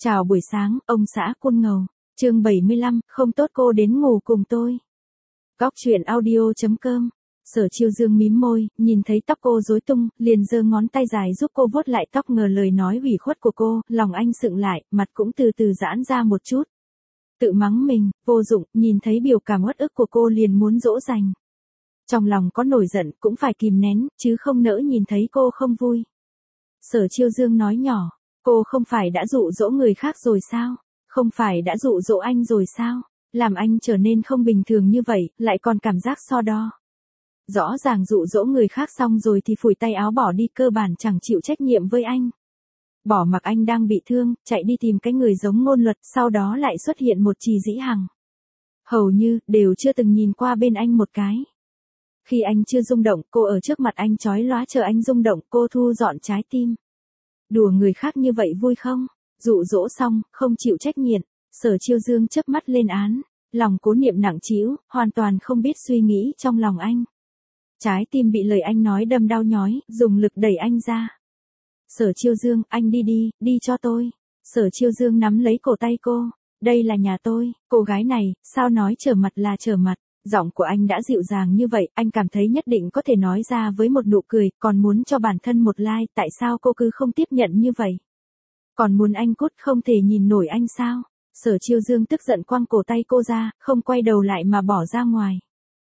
Chào buổi sáng, ông xã Côn Ngầu. Chương 75, không tốt cô đến ngủ cùng tôi. Góc truyện audio.com. Sở Chiêu Dương mím môi, nhìn thấy tóc cô rối tung, liền giơ ngón tay dài giúp cô vuốt lại tóc, ngờ lời nói ủy khuất của cô, lòng anh sượng lại, mặt cũng từ từ giãn ra một chút. Tự mắng mình, vô dụng, nhìn thấy biểu cảm uất ức của cô liền muốn dỗ dành. Trong lòng có nổi giận cũng phải kìm nén, chứ không nỡ nhìn thấy cô không vui. Sở Chiêu Dương nói nhỏ, cô không phải đã dụ dỗ người khác rồi sao? Không phải đã dụ dỗ anh rồi sao? Làm anh trở nên không bình thường như vậy, lại còn cảm giác so đo. Rõ ràng dụ dỗ người khác xong rồi thì phủi tay áo bỏ đi, cơ bản chẳng chịu trách nhiệm với anh. Bỏ mặc anh đang bị thương, chạy đi tìm cái người giống Ngôn Luật, sau đó lại xuất hiện một Trì Dĩ Hằng. Hầu như, đều chưa từng nhìn qua bên anh một cái. Khi anh chưa rung động, cô ở trước mặt anh chói lóa chờ anh rung động, cô thu dọn trái tim. Đùa người khác như vậy vui không? Dụ dỗ xong, không chịu trách nhiệm. Sở Chiêu Dương chớp mắt lên án. Lòng Cố Niệm nặng trĩu, hoàn toàn không biết suy nghĩ trong lòng anh. Trái tim bị lời anh nói đâm đau nhói, dùng lực đẩy anh ra. Sở Chiêu Dương, anh đi đi, đi cho tôi. Sở Chiêu Dương nắm lấy cổ tay cô. Đây là nhà tôi, cô gái này, sao nói trở mặt là trở mặt. Giọng của anh đã dịu dàng như vậy, anh cảm thấy nhất định có thể nói ra với một nụ cười, còn muốn cho bản thân một like, tại sao cô cứ không tiếp nhận như vậy? Còn muốn anh cút, không thể nhìn nổi anh sao? Sở Chiêu Dương tức giận quăng cổ tay cô ra, không quay đầu lại mà bỏ ra ngoài.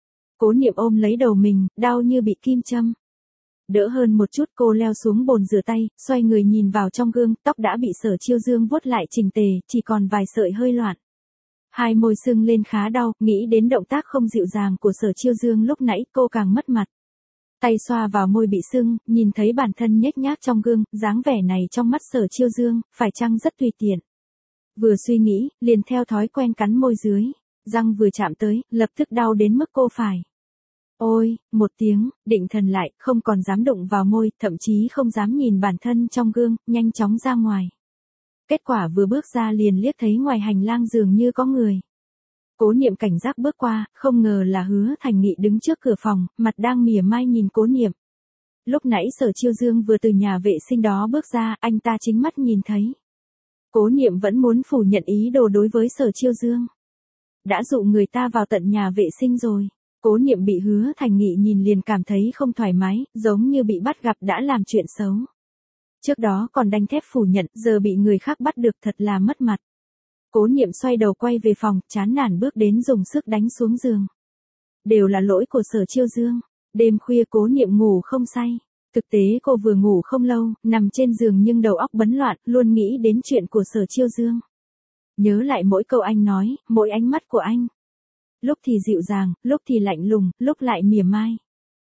Cố Niệm ôm lấy đầu mình, đau như bị kim châm. Đỡ hơn một chút, cô leo xuống bồn rửa tay, xoay người nhìn vào trong gương, tóc đã bị Sở Chiêu Dương vuốt lại chỉnh tề, chỉ còn vài sợi hơi loạn. Hai môi sưng lên khá đau, nghĩ đến động tác không dịu dàng của Sở Chiêu Dương lúc nãy, cô càng mất mặt. Tay xoa vào môi bị sưng, nhìn thấy bản thân nhếch nhác trong gương, dáng vẻ này trong mắt Sở Chiêu Dương, phải chăng rất tùy tiện. Vừa suy nghĩ, liền theo thói quen cắn môi dưới, răng vừa chạm tới, lập tức đau đến mức cô phải. Ôi, một tiếng, định thần lại, không còn dám đụng vào môi, thậm chí không dám nhìn bản thân trong gương, nhanh chóng ra ngoài. Kết quả vừa bước ra liền liếc thấy ngoài hành lang dường như có người. Cố Niệm cảnh giác bước qua, không ngờ là Hứa Thành Nghị đứng trước cửa phòng, mặt đang mỉa mai nhìn Cố Niệm. Lúc nãy Sở Chiêu Dương vừa từ nhà vệ sinh đó bước ra, anh ta chính mắt nhìn thấy. Cố Niệm vẫn muốn phủ nhận ý đồ đối với Sở Chiêu Dương. Đã dụ người ta vào tận nhà vệ sinh rồi. Cố Niệm bị Hứa Thành Nghị nhìn liền cảm thấy không thoải mái, giống như bị bắt gặp đã làm chuyện xấu. Trước đó còn đanh thép phủ nhận, giờ bị người khác bắt được thật là mất mặt. Cố Niệm xoay đầu quay về phòng, chán nản bước đến dùng sức đánh xuống giường. Đều là lỗi của Sở Chiêu Dương. Đêm khuya Cố Niệm ngủ không say. Thực tế cô vừa ngủ không lâu, nằm trên giường nhưng đầu óc bấn loạn, luôn nghĩ đến chuyện của Sở Chiêu Dương. Nhớ lại mỗi câu anh nói, mỗi ánh mắt của anh. Lúc thì dịu dàng, lúc thì lạnh lùng, lúc lại mỉa mai.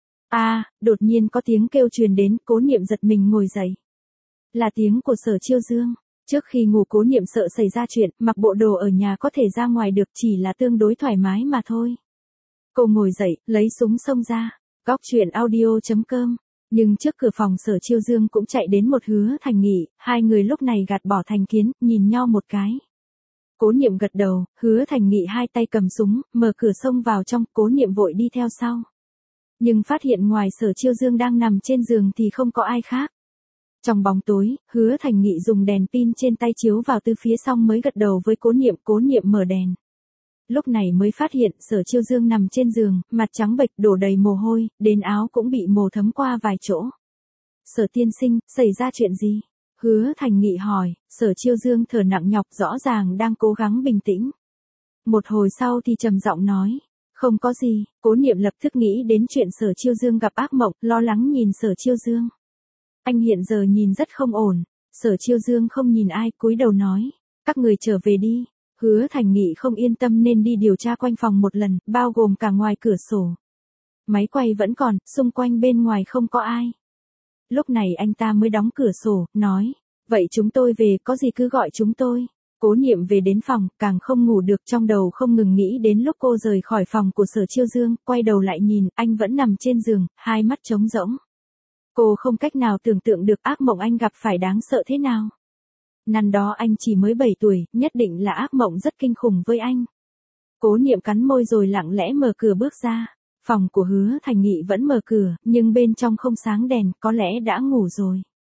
Đột nhiên có tiếng kêu truyền đến, Cố Niệm giật mình ngồi dậy. Là tiếng của Sở Chiêu Dương. Trước khi ngủ Cố Niệm sợ xảy ra chuyện, mặc bộ đồ ở nhà có thể ra ngoài được, chỉ là tương đối thoải mái mà thôi. Cô ngồi dậy, lấy súng xông ra. Góc truyện audio.com. Nhưng trước cửa phòng Sở Chiêu Dương cũng chạy đến một Hứa Thành Nghị, hai người lúc này gạt bỏ thành kiến, nhìn nhau một cái. Cố Niệm gật đầu, Hứa Thành Nghị hai tay cầm súng, mở cửa xông vào trong, Cố Niệm vội đi theo sau. Nhưng phát hiện ngoài Sở Chiêu Dương đang nằm trên giường thì không có ai khác. Trong bóng tối, Hứa Thành Nghị dùng đèn pin trên tay chiếu vào từ phía xong mới gật đầu với Cố Niệm mở đèn. Lúc này mới phát hiện Sở Chiêu Dương nằm trên giường, mặt trắng bệch đổ đầy mồ hôi, đến áo cũng bị mồ thấm qua vài chỗ. Sở tiên sinh, xảy ra chuyện gì? Hứa Thành Nghị hỏi, Sở Chiêu Dương thở nặng nhọc rõ ràng đang cố gắng bình tĩnh. Một hồi sau thì trầm giọng nói, không có gì. Cố Niệm lập tức nghĩ đến chuyện Sở Chiêu Dương gặp ác mộng, lo lắng nhìn Sở Chiêu Dương. Anh hiện giờ nhìn rất không ổn. Sở Chiêu Dương không nhìn ai, cúi đầu nói, các người trở về đi. Hứa Thành Nghị không yên tâm nên đi điều tra quanh phòng một lần, bao gồm cả ngoài cửa sổ. Máy quay vẫn còn, xung quanh bên ngoài không có ai. Lúc này anh ta mới đóng cửa sổ, nói, vậy chúng tôi về, có gì cứ gọi chúng tôi. Cố Niệm về đến phòng, càng không ngủ được, trong đầu không ngừng nghĩ đến lúc cô rời khỏi phòng của Sở Chiêu Dương, quay đầu lại nhìn, anh vẫn nằm trên giường, hai mắt trống rỗng. Cô không cách nào tưởng tượng được ác mộng anh gặp phải đáng sợ thế nào. Năm đó anh chỉ mới 7 tuổi, nhất định là ác mộng rất kinh khủng với anh. Cố Niệm cắn môi rồi lặng lẽ mở cửa bước ra. Phòng của Hứa Thành Nghị vẫn mở cửa, nhưng bên trong không sáng đèn, có lẽ đã ngủ rồi.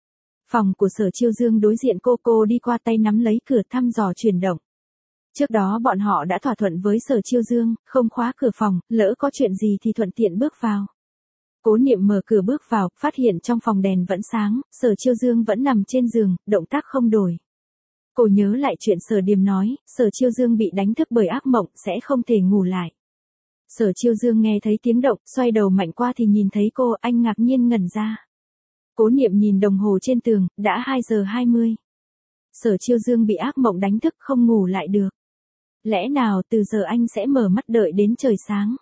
Phòng của Sở Chiêu Dương đối diện cô đi qua tay nắm lấy cửa thăm dò chuyển động. Trước đó bọn họ đã thỏa thuận với Sở Chiêu Dương, không khóa cửa phòng, lỡ có chuyện gì thì thuận tiện bước vào. Cố Niệm mở cửa bước vào, phát hiện trong phòng đèn vẫn sáng, Sở Chiêu Dương vẫn nằm trên giường, động tác không đổi. Cô nhớ lại chuyện Sở Điềm nói, Sở Chiêu Dương bị đánh thức bởi ác mộng, sẽ không thể ngủ lại. Sở Chiêu Dương nghe thấy tiếng động, xoay đầu mạnh qua thì nhìn thấy cô, anh ngạc nhiên ngẩn ra. Cố Niệm nhìn đồng hồ trên tường, đã 2 giờ 20. Sở Chiêu Dương bị ác mộng đánh thức không ngủ lại được. Lẽ nào từ giờ anh sẽ mở mắt đợi đến trời sáng?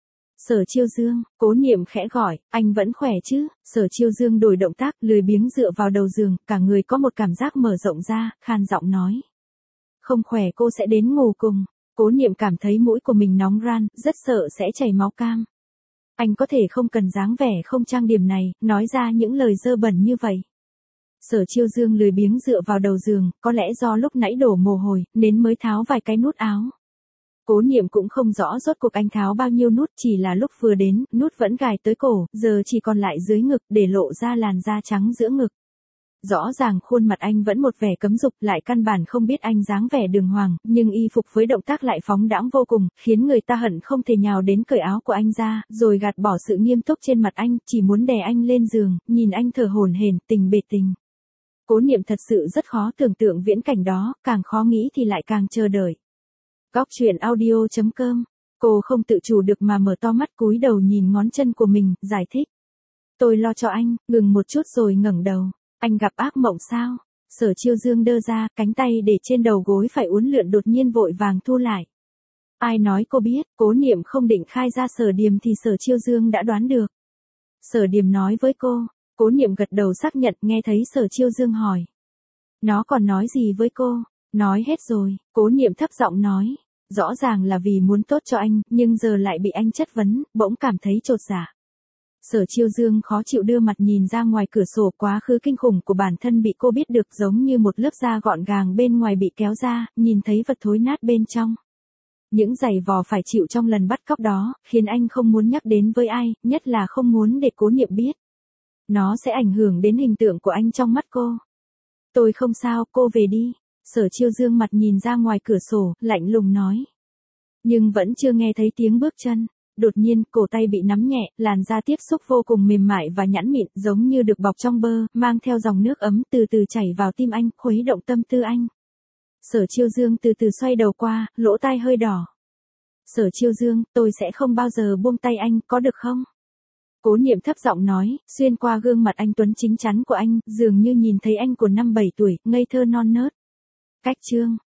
Sở Chiêu Dương, Cố Niệm khẽ gọi, anh vẫn khỏe chứ? Sở Chiêu Dương đổi động tác, lười biếng dựa vào đầu giường, cả người có một cảm giác mở rộng ra, khan giọng nói. Không khỏe cô sẽ đến ngủ cùng. Cố Niệm cảm thấy mũi của mình nóng ran, rất sợ sẽ chảy máu cam. Anh có thể không cần dáng vẻ không trang điểm này, nói ra những lời dơ bẩn như vậy. Sở Chiêu Dương lười biếng dựa vào đầu giường, có lẽ do lúc nãy đổ mồ hôi, nên mới tháo vài cái nút áo. Cố Niệm cũng không rõ rốt cuộc anh tháo bao nhiêu nút, chỉ là lúc vừa đến, nút vẫn gài tới cổ, giờ chỉ còn lại dưới ngực để lộ ra làn da trắng giữa ngực. Rõ ràng khuôn mặt anh vẫn một vẻ cấm dục, lại căn bản không biết anh dáng vẻ đường hoàng, nhưng y phục với động tác lại phóng đãng vô cùng, khiến người ta hận không thể nhào đến cởi áo của anh ra, rồi gạt bỏ sự nghiêm túc trên mặt anh, chỉ muốn đè anh lên giường, nhìn anh thở hổn hển, tình bề tình. Cố Niệm thật sự rất khó tưởng tượng viễn cảnh đó, càng khó nghĩ thì lại càng chờ đợi. Góc truyện audio.com. Cô không tự chủ được mà mở to mắt cúi đầu nhìn ngón chân của mình, giải thích. Tôi lo cho anh, ngừng một chút rồi ngẩng đầu. Anh gặp ác mộng sao? Sở Chiêu Dương đơ ra, cánh tay để trên đầu gối phải uốn lượn đột nhiên vội vàng thu lại. Ai nói cô biết? Cố Niệm không định khai ra Sở Điềm thì Sở Chiêu Dương đã đoán được. Sở Điềm nói với cô. Cố Niệm gật đầu xác nhận, nghe thấy Sở Chiêu Dương hỏi. Nó còn nói gì với cô? Nói hết rồi, Cố Niệm thấp giọng nói. Rõ ràng là vì muốn tốt cho anh, nhưng giờ lại bị anh chất vấn, bỗng cảm thấy chột dạ. Sở Chiêu Dương khó chịu đưa mặt nhìn ra ngoài cửa sổ, quá khứ kinh khủng của bản thân bị cô biết được, giống như một lớp da gọn gàng bên ngoài bị kéo ra, nhìn thấy vật thối nát bên trong. Những giày vò phải chịu trong lần bắt cóc đó, khiến anh không muốn nhắc đến với ai, nhất là không muốn để Cố Niệm biết. Nó sẽ ảnh hưởng đến hình tượng của anh trong mắt cô. Tôi không sao, cô về đi. Sở Chiêu Dương mặt nhìn ra ngoài cửa sổ, lạnh lùng nói. Nhưng vẫn chưa nghe thấy tiếng bước chân. Đột nhiên, cổ tay bị nắm nhẹ, làn da tiếp xúc vô cùng mềm mại và nhẵn mịn, giống như được bọc trong bơ, mang theo dòng nước ấm từ từ chảy vào tim anh, khuấy động tâm tư anh. Sở Chiêu Dương từ từ xoay đầu qua, lỗ tai hơi đỏ. Sở Chiêu Dương, tôi sẽ không bao giờ buông tay anh, có được không? Cố Niệm thấp giọng nói, xuyên qua gương mặt anh tuấn chính chắn của anh, dường như nhìn thấy anh của 5-7 tuổi, ngây thơ non nớt. Cách chương.